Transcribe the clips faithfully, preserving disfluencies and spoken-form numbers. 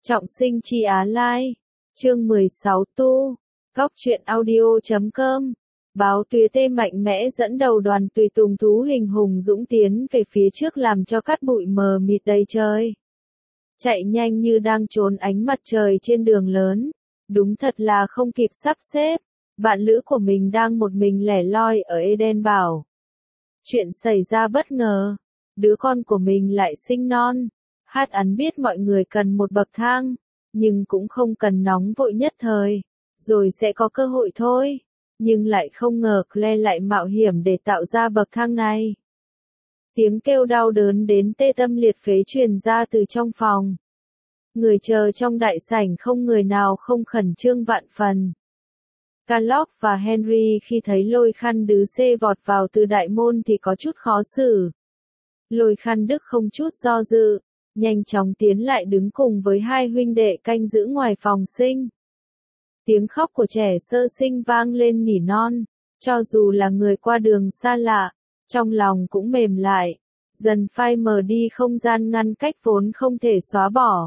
Trọng sinh chi Á Lai. Chương mười sáu tu. Góc truyện audio chấm com. Báo Tuyết Tê mạnh mẽ dẫn đầu đoàn tùy tùng thú hình hùng dũng tiến về phía trước làm cho cát bụi mờ mịt đầy trời. Chạy nhanh như đang trốn ánh mặt trời trên đường lớn. Đúng thật là không kịp sắp xếp. Bạn lữ của mình đang một mình lẻ loi ở Eden Bảo. Chuyện xảy ra bất ngờ. Đứa con của mình lại sinh non. Hát ắn biết mọi người cần một bậc thang, nhưng cũng không cần nóng vội nhất thời, rồi sẽ có cơ hội thôi. Nhưng lại không ngờ Claire lại mạo hiểm để tạo ra bậc thang này. Tiếng kêu đau đớn đến tê tâm liệt phế truyền ra từ trong phòng. Người chờ trong đại sảnh không người nào không khẩn trương vạn phần. Carlock và Henry khi thấy Lôi Khăn Đứ xê vọt vào từ đại môn thì có chút khó xử. Lôi Khăn Đức không chút do dự, nhanh chóng tiến lại đứng cùng với hai huynh đệ canh giữ ngoài phòng sinh. Tiếng khóc của trẻ sơ sinh vang lên nỉ non, cho dù là người qua đường xa lạ, trong lòng cũng mềm lại, dần phai mờ đi không gian ngăn cách vốn không thể xóa bỏ.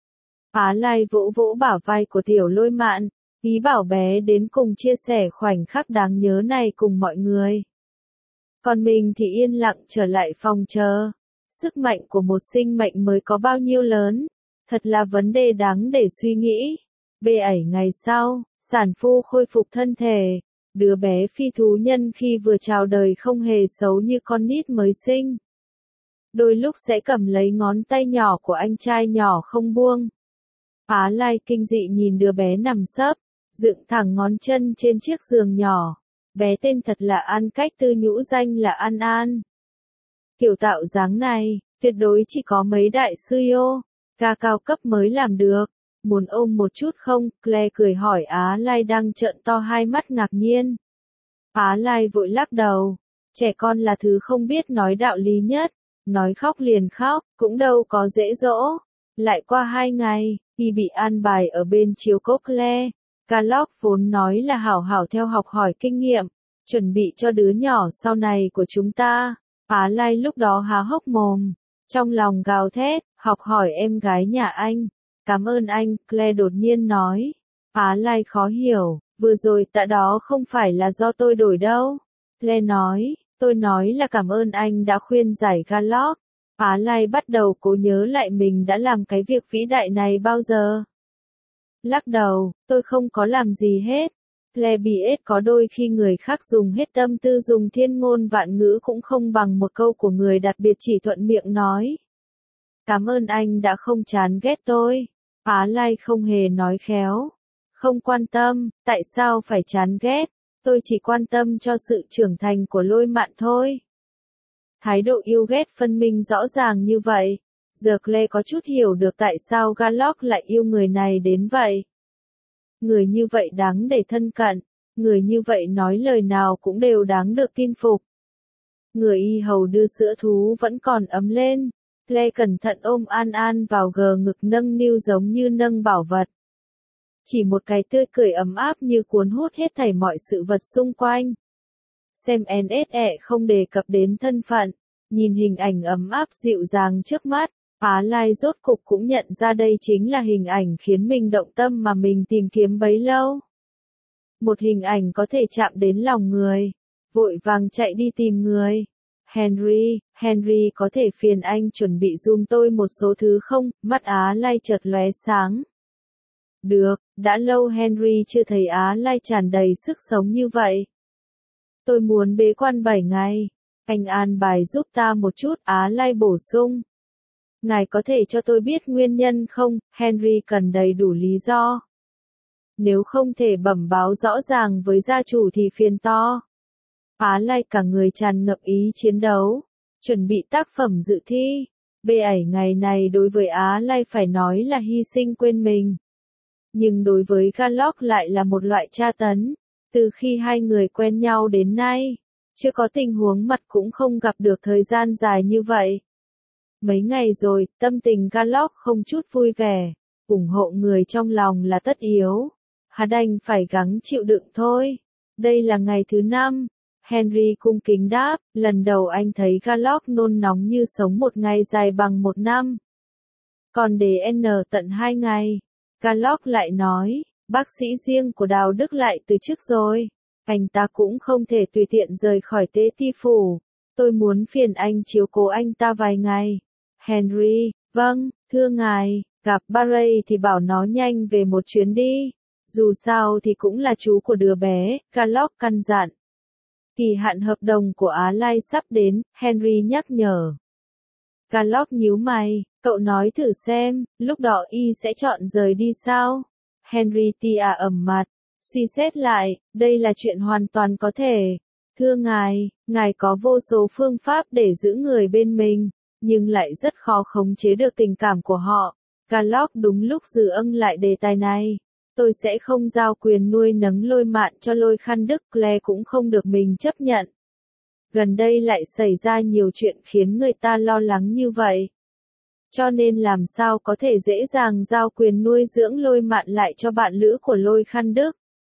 Á Lai vỗ vỗ bả vai của tiểu Lôi Mạn, ý bảo bé đến cùng chia sẻ khoảnh khắc đáng nhớ này cùng mọi người. Còn mình thì yên lặng trở lại phòng chờ. Sức mạnh của một sinh mệnh mới có bao nhiêu lớn, thật là vấn đề đáng để suy nghĩ. bảy ngày sau, sản phu khôi phục thân thể, đứa bé phi thú nhân khi vừa chào đời không hề xấu như con nít mới sinh. Đôi lúc sẽ cầm lấy ngón tay nhỏ của anh trai nhỏ không buông. Á Lai kinh dị nhìn đứa bé nằm sấp, dựng thẳng ngón chân trên chiếc giường nhỏ. Bé tên thật là An Cách Tư, nhũ danh là An An. Kiểu tạo dáng này, tuyệt đối chỉ có mấy đại sư yo, ca cao cấp mới làm được. Muốn ôm một chút không? Claire cười hỏi Á Lai đang trợn to hai mắt ngạc nhiên. Á Lai vội lắc đầu. Trẻ con là thứ không biết nói đạo lý nhất. Nói khóc liền khóc, cũng đâu có dễ dỗ. Lại qua hai ngày, khi bị an bài ở bên chiếu cố Claire, Carlock vốn nói là hảo hảo theo học hỏi kinh nghiệm, chuẩn bị cho đứa nhỏ sau này của chúng ta. Á Lai lúc đó há hốc mồm, trong lòng gào thét, học hỏi em gái nhà anh. Cảm ơn anh, Claire đột nhiên nói. Á Lai khó hiểu, vừa rồi tạ đó không phải là do tôi đổi đâu. Claire nói, tôi nói là cảm ơn anh đã khuyên giải Carlock. Á Lai bắt đầu cố nhớ lại mình đã làm cái việc vĩ đại này bao giờ. Lắc đầu, tôi không có làm gì hết. Claire biết có đôi khi người khác dùng hết tâm tư dùng thiên ngôn vạn ngữ cũng không bằng một câu của người đặc biệt chỉ thuận miệng nói. Cảm ơn anh đã không chán ghét tôi. Á Lai không hề nói khéo. Không quan tâm, tại sao phải chán ghét, tôi chỉ quan tâm cho sự trưởng thành của Lôi Mạn thôi. Thái độ yêu ghét phân minh rõ ràng như vậy. Giờ Claire có chút hiểu được tại sao Carlock lại yêu người này đến vậy. Người như vậy đáng để thân cận, người như vậy nói lời nào cũng đều đáng được tin phục. Người y hầu đưa sữa thú vẫn còn ấm lên, Claire cẩn thận ôm An An vào gờ ngực nâng niu giống như nâng bảo vật. Chỉ một cái tươi cười ấm áp như cuốn hút hết thảy mọi sự vật xung quanh. Xem en ét e không đề cập đến thân phận, nhìn hình ảnh ấm áp dịu dàng trước mắt. Á Lai rốt cục cũng nhận ra đây chính là hình ảnh khiến mình động tâm mà mình tìm kiếm bấy lâu. Một hình ảnh có thể chạm đến lòng người. Vội vàng chạy đi tìm người. Henry, Henry có thể phiền anh chuẩn bị giùm tôi một số thứ không? Mắt Á Lai chợt lóe sáng. Được, đã lâu Henry chưa thấy Á Lai tràn đầy sức sống như vậy. Tôi muốn bế quan bảy ngày. Anh an bài giúp ta một chút, Á Lai bổ sung. Ngài có thể cho tôi biết nguyên nhân không? Henry cần đầy đủ lý do. Nếu không thể bẩm báo rõ ràng với gia chủ thì phiền to. Á Lai cả người tràn ngập ý chiến đấu, chuẩn bị tác phẩm dự thi. bảy ngày này đối với Á Lai phải nói là hy sinh quên mình. Nhưng đối với Carlock lại là một loại tra tấn. Từ khi hai người quen nhau đến nay, chưa có tình huống mặt cũng không gặp được thời gian dài như vậy. Mấy ngày rồi, tâm tình Carlock không chút vui vẻ, ủng hộ người trong lòng là tất yếu. Hắn đành phải gắng chịu đựng thôi. Đây là ngày thứ năm. Henry cung kính đáp, lần đầu anh thấy Carlock nôn nóng như sống một ngày dài bằng một năm. còn để N tận hai ngày. Carlock lại nói, bác sĩ riêng của Đào Đức lại từ chức rồi. Anh ta cũng không thể tùy tiện rời khỏi Tế Ti Phủ. Tôi muốn phiền anh chiếu cố anh ta vài ngày. Henry, vâng, thưa ngài, gặp Barry thì bảo nó nhanh về một chuyến đi. Dù sao thì cũng là chú của đứa bé, Carlock căn dặn. Kỳ hạn hợp đồng của Á Lai sắp đến, Henry nhắc nhở. Carlock nhíu mày, cậu nói thử xem, lúc đó y sẽ chọn rời đi sao? Henry tia ẩm mặt, suy xét lại, đây là chuyện hoàn toàn có thể. Thưa ngài, ngài có vô số phương pháp để giữ người bên mình, nhưng lại rất khó khống chế được tình cảm của họ. Carlock đúng lúc dư âng lại đề tài này. Tôi sẽ không giao quyền nuôi nấng Lôi Mạn cho Lôi Khăn Đức, Claire cũng không được mình chấp nhận. Gần đây lại xảy ra nhiều chuyện khiến người ta lo lắng như vậy. Cho nên làm sao có thể dễ dàng giao quyền nuôi dưỡng Lôi Mạn lại cho bạn lữ của Lôi Khăn Đức.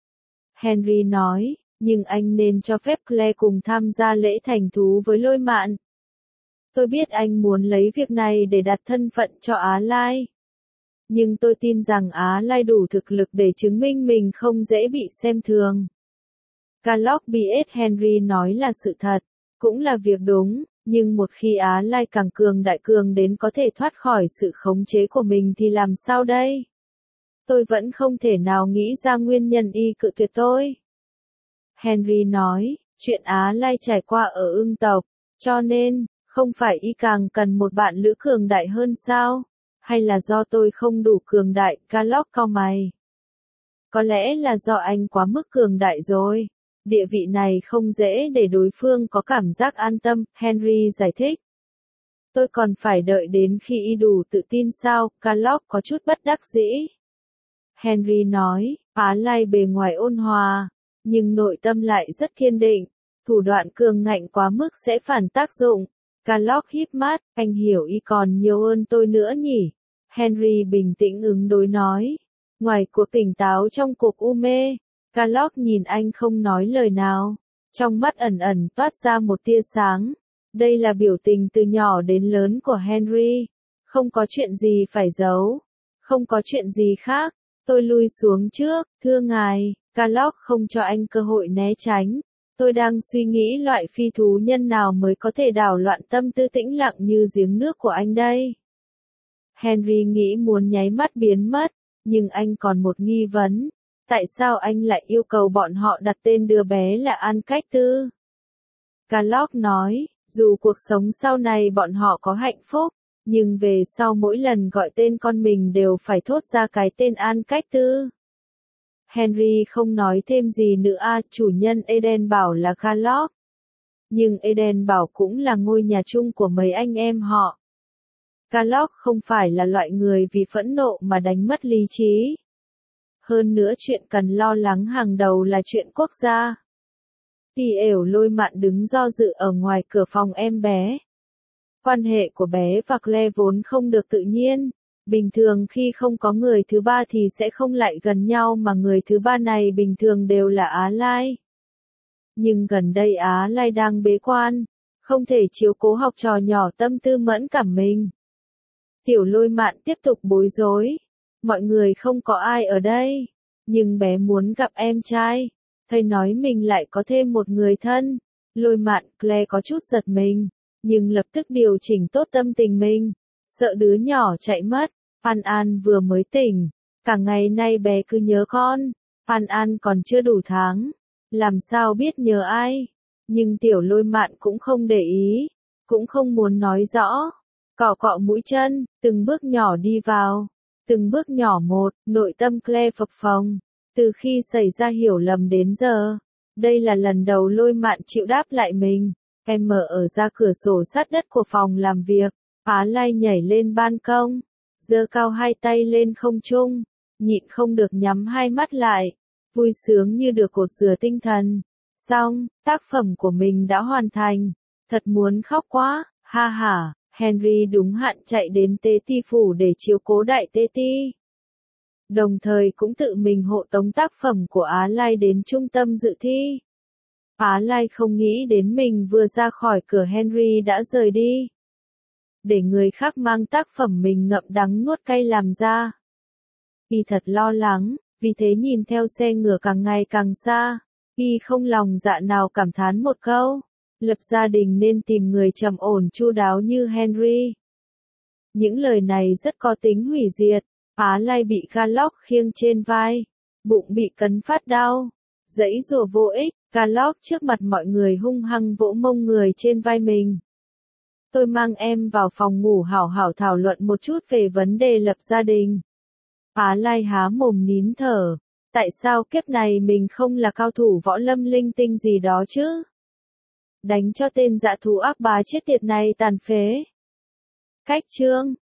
Henry nói, nhưng anh nên cho phép Claire cùng tham gia lễ thành thú với Lôi Mạn. Tôi biết anh muốn lấy việc này để đặt thân phận cho Á Lai. Nhưng tôi tin rằng Á Lai đủ thực lực để chứng minh mình không dễ bị xem thường. Carlock biết Henry nói là sự thật, cũng là việc đúng, nhưng một khi Á Lai càng cường đại cường đến có thể thoát khỏi sự khống chế của mình thì làm sao đây? Tôi vẫn không thể nào nghĩ ra nguyên nhân y cự tuyệt tôi. Henry nói, chuyện Á Lai trải qua ở ưng tộc, cho nên, không phải y càng cần một bạn lữ cường đại hơn sao? Hay là do tôi không đủ cường đại? Carlock cau mày. Có lẽ là do anh quá mức cường đại rồi. Địa vị này không dễ để đối phương có cảm giác an tâm, Henry giải thích. Tôi còn phải đợi đến khi y đủ tự tin sao? Carlock có chút bất đắc dĩ. Henry nói, Á Lai bề ngoài ôn hòa, nhưng nội tâm lại rất kiên định. Thủ đoạn cường ngạnh quá mức sẽ phản tác dụng. Carlock híp mắt, anh hiểu y còn nhiều hơn tôi nữa nhỉ? Henry bình tĩnh ứng đối nói. Ngoài cuộc tỉnh táo trong cuộc u mê, Carlock nhìn anh không nói lời nào. Trong mắt ẩn ẩn toát ra một tia sáng. Đây là biểu tình từ nhỏ đến lớn của Henry. Không có chuyện gì phải giấu. Không có chuyện gì khác. Tôi lui xuống trước, thưa ngài. Carlock không cho anh cơ hội né tránh. Tôi đang suy nghĩ loại phi thú nhân nào mới có thể đảo loạn tâm tư tĩnh lặng như giếng nước của anh đây. Henry nghĩ muốn nháy mắt biến mất, nhưng anh còn một nghi vấn. Tại sao anh lại yêu cầu bọn họ đặt tên đứa bé là An Cách Tư? Carlock nói, dù cuộc sống sau này bọn họ có hạnh phúc, nhưng về sau mỗi lần gọi tên con mình đều phải thốt ra cái tên An Cách Tư. Henry không nói thêm gì nữa à, chủ nhân Eden bảo là Carlock. Nhưng Eden bảo cũng là ngôi nhà chung của mấy anh em họ. Carlock không phải là loại người vì phẫn nộ mà đánh mất lý trí. Hơn nữa chuyện cần lo lắng hàng đầu là chuyện quốc gia. Tì ểu Lôi Mạn đứng do dự ở ngoài cửa phòng em bé. Quan hệ của bé và Claire vốn không được tự nhiên. Bình thường khi không có người thứ ba thì sẽ không lại gần nhau mà người thứ ba này bình thường đều là Á Lai. Nhưng gần đây Á Lai đang bế quan, không thể chiếu cố học trò nhỏ tâm tư mẫn cảm mình. Tiểu Lôi Mạn tiếp tục bối rối. Mọi người không có ai ở đây, nhưng bé muốn gặp em trai. Thầy nói mình lại có thêm một người thân. Lôi Mạn, Claire có chút giật mình, nhưng lập tức điều chỉnh tốt tâm tình mình. Sợ đứa nhỏ chạy mất. An An vừa mới tỉnh. Cả ngày nay bé cứ nhớ con. An An còn chưa đủ tháng. Làm sao biết nhớ ai. Nhưng tiểu Lôi Mạn cũng không để ý. Cũng không muốn nói rõ. Cọ cọ mũi chân, từng bước nhỏ đi vào. Từng bước nhỏ một, nội tâm Claire phập phồng. Từ khi xảy ra hiểu lầm đến giờ. Đây là lần đầu Lôi Mạn chịu đáp lại mình. Em mở ở ra cửa sổ sát đất của phòng làm việc. Á Lai nhảy lên ban công, giơ cao hai tay lên không trung, nhịn không được nhắm hai mắt lại, vui sướng như được cột rửa tinh thần. Xong, tác phẩm của mình đã hoàn thành, thật muốn khóc quá, ha ha. Henry đúng hạn chạy đến Tế Ti Phủ để chiếu cố đại Tế Ti. Đồng thời cũng tự mình hộ tống tác phẩm của Á Lai đến trung tâm dự thi. Á Lai không nghĩ đến mình vừa ra khỏi cửa Henry đã rời đi. để người khác mang tác phẩm mình ngậm đắng nuốt cay làm ra. Y thật lo lắng, vì thế nhìn theo xe ngựa càng ngày càng xa, Y không lòng dạ nào cảm thán một câu, lập gia đình nên tìm người trầm ổn chu đáo như Henry. Những lời này rất có tính hủy diệt, Á Lai bị Garlock khiêng trên vai, bụng bị cấn phát đau, giãy giụa vô ích, Garlock trước mặt mọi người hung hăng vỗ mông người trên vai mình. Tôi mang em vào phòng ngủ hảo hảo thảo luận một chút về vấn đề lập gia đình. Á Lai há mồm nín thở, tại sao kiếp này mình không là cao thủ võ lâm linh tinh gì đó chứ? Đánh cho tên dã thú ác bá chết tiệt này tàn phế. Cách chương